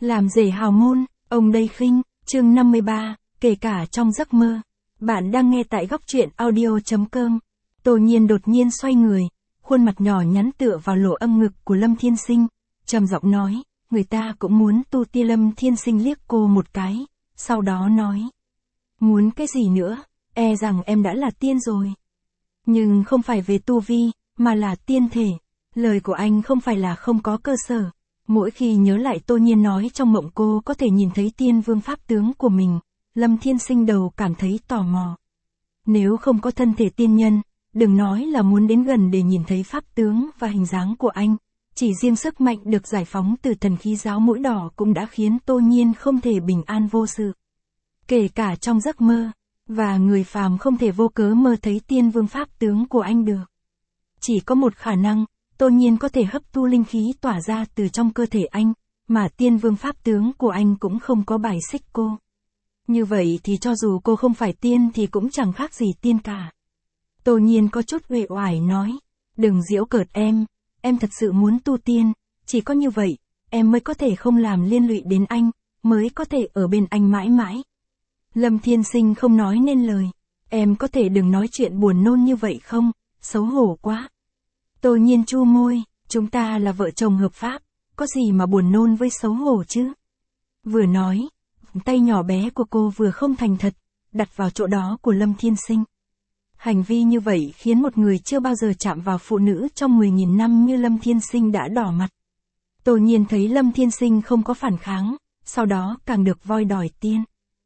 Làm rể hào môn, ông đây khinh, chương 53, kể cả trong giấc mơ. Bạn đang nghe tại góc truyện audio.com. Tô Nhiên đột nhiên xoay người, khuôn mặt nhỏ nhắn tựa vào lỗ âm ngực của Lâm Thiên Sinh, trầm giọng nói, người ta cũng muốn tu tiên. Lâm Thiên Sinh liếc cô một cái, sau đó nói. Muốn cái gì nữa, e rằng em đã là tiên rồi. Nhưng không phải về tu vi, mà là tiên thể. Lời của anh không phải là không có cơ sở. Mỗi khi nhớ lại Tô Nhiên nói trong mộng cô có thể nhìn thấy tiên vương pháp tướng của mình, Lâm Thiên Sinh đầu cảm thấy tò mò. Nếu không có thân thể tiên nhân, đừng nói là muốn đến gần để nhìn thấy pháp tướng và hình dáng của anh, chỉ riêng sức mạnh được giải phóng từ thần khí giáo mũi đỏ cũng đã khiến Tô Nhiên không thể bình an vô sự. Kể cả trong giấc mơ, và người phàm không thể vô cớ mơ thấy tiên vương pháp tướng của anh được. Chỉ có một khả năng, Tô Nhiên có thể hấp thu linh khí tỏa ra từ trong cơ thể anh, mà tiên vương pháp tướng của anh cũng không có bài xích cô. Như vậy thì cho dù cô không phải tiên thì cũng chẳng khác gì tiên cả. Tô Nhiên có chút uể oải nói, đừng giễu cợt em thật sự muốn tu tiên, chỉ có như vậy, em mới có thể không làm liên lụy đến anh, mới có thể ở bên anh mãi mãi. Lâm Thiên Sinh không nói nên lời, em có thể đừng nói chuyện buồn nôn như vậy không, xấu hổ quá. Tô Nhiên chu môi, chúng ta là vợ chồng hợp pháp, có gì mà buồn nôn với xấu hổ chứ. Vừa nói, tay nhỏ bé của cô vừa không thành thật, đặt vào chỗ đó của Lâm Thiên Sinh. Hành vi như vậy khiến một người chưa bao giờ chạm vào phụ nữ trong 10.000 năm như Lâm Thiên Sinh đã đỏ mặt. Tô Nhiên thấy Lâm Thiên Sinh không có phản kháng, sau đó càng được voi đòi tiên.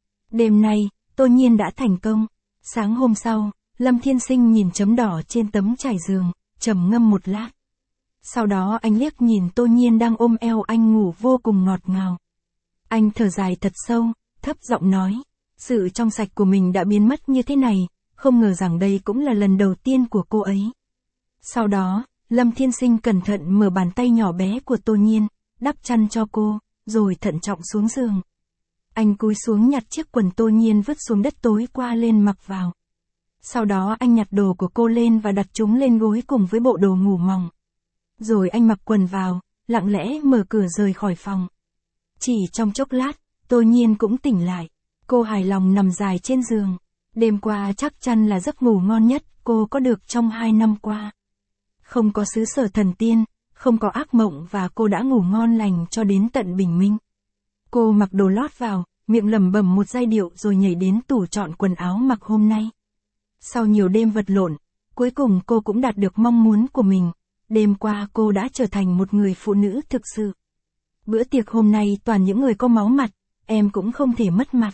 Đêm nay, Tô Nhiên đã thành công. Sáng hôm sau, Lâm Thiên Sinh nhìn chấm đỏ trên tấm trải giường, trầm ngâm một lát. Sau đó anh liếc nhìn Tô Nhiên đang ôm eo anh ngủ vô cùng ngọt ngào. Anh thở dài thật sâu, thấp giọng nói, sự trong sạch của mình đã biến mất như thế này, không ngờ rằng đây cũng là lần đầu tiên của cô ấy. Sau đó, Lâm Thiên Sinh cẩn thận mở bàn tay nhỏ bé của Tô Nhiên, đắp chăn cho cô, rồi thận trọng xuống giường. Anh cúi xuống nhặt chiếc quần Tô Nhiên vứt xuống đất tối qua lên mặc vào. Sau đó anh nhặt đồ của cô lên và đặt chúng lên gối cùng với bộ đồ ngủ mỏng. Rồi anh mặc quần vào, lặng lẽ mở cửa rời khỏi phòng. Chỉ trong chốc lát, Tô Nhiên cũng tỉnh lại. Cô hài lòng nằm dài trên giường. Đêm qua chắc chắn là giấc ngủ ngon nhất cô có được trong 2 năm qua. Không có xứ sở thần tiên, không có ác mộng và cô đã ngủ ngon lành cho đến tận bình minh. Cô mặc đồ lót vào, miệng lẩm bẩm một giai điệu rồi nhảy đến tủ chọn quần áo mặc hôm nay. Sau nhiều đêm vật lộn, cuối cùng cô cũng đạt được mong muốn của mình. Đêm qua cô đã trở thành một người phụ nữ thực sự. Bữa tiệc hôm nay toàn những người có máu mặt, em cũng không thể mất mặt.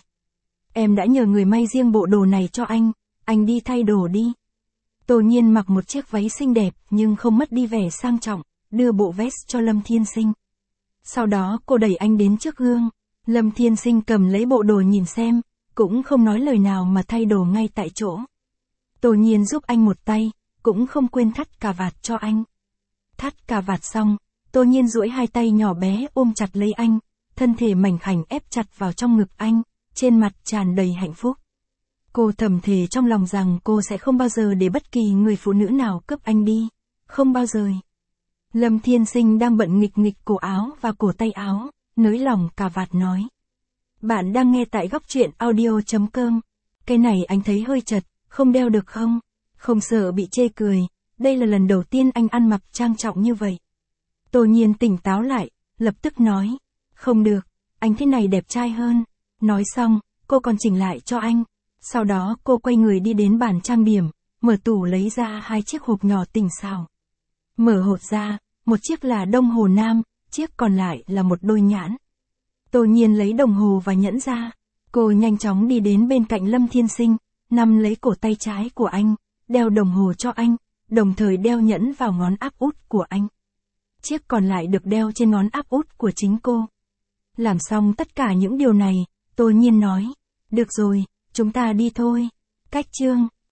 Em đã nhờ người may riêng bộ đồ này cho anh đi thay đồ đi. Tô Nhiên mặc một chiếc váy xinh đẹp nhưng không mất đi vẻ sang trọng, đưa bộ vest cho Lâm Thiên Sinh. Sau đó cô đẩy anh đến trước gương, Lâm Thiên Sinh cầm lấy bộ đồ nhìn xem, cũng không nói lời nào mà thay đồ ngay tại chỗ. Tô Nhiên giúp anh một tay, cũng không quên thắt cà vạt cho anh. Thắt cà vạt xong, Tô Nhiên duỗi hai tay nhỏ bé ôm chặt lấy anh, thân thể mảnh khảnh ép chặt vào trong ngực anh, trên mặt tràn đầy hạnh phúc. Cô thầm thề trong lòng rằng cô sẽ không bao giờ để bất kỳ người phụ nữ nào cướp anh đi, không bao giờ. Lâm Thiên Sinh đang bận nghịch nghịch cổ áo và cổ tay áo, nới lỏng cà vạt nói. Bạn đang nghe tại góc truyện audio.com. Cái này anh thấy hơi chật, không đeo được không? Không sợ bị chê cười, đây là lần đầu tiên anh ăn mặc trang trọng như vậy. Tô Nhiên tỉnh táo lại, lập tức nói. Không được, anh thế này đẹp trai hơn. Nói xong, cô còn chỉnh lại cho anh. Sau đó cô quay người đi đến bàn trang điểm, mở tủ lấy ra 2 chiếc hộp nhỏ tinh xảo. Mở hộp ra, một chiếc là đồng hồ nam, chiếc còn lại là một đôi nhãn. Tô Nhiên lấy đồng hồ và nhẫn ra. Cô nhanh chóng đi đến bên cạnh Lâm Thiên Sinh, nắm lấy cổ tay trái của anh, đeo đồng hồ cho anh, đồng thời đeo nhẫn vào ngón áp út của anh. Chiếc còn lại được đeo trên ngón áp út của chính cô. Làm xong tất cả những điều này, Tô Nhiên nói, được rồi, chúng ta đi thôi. Cách chương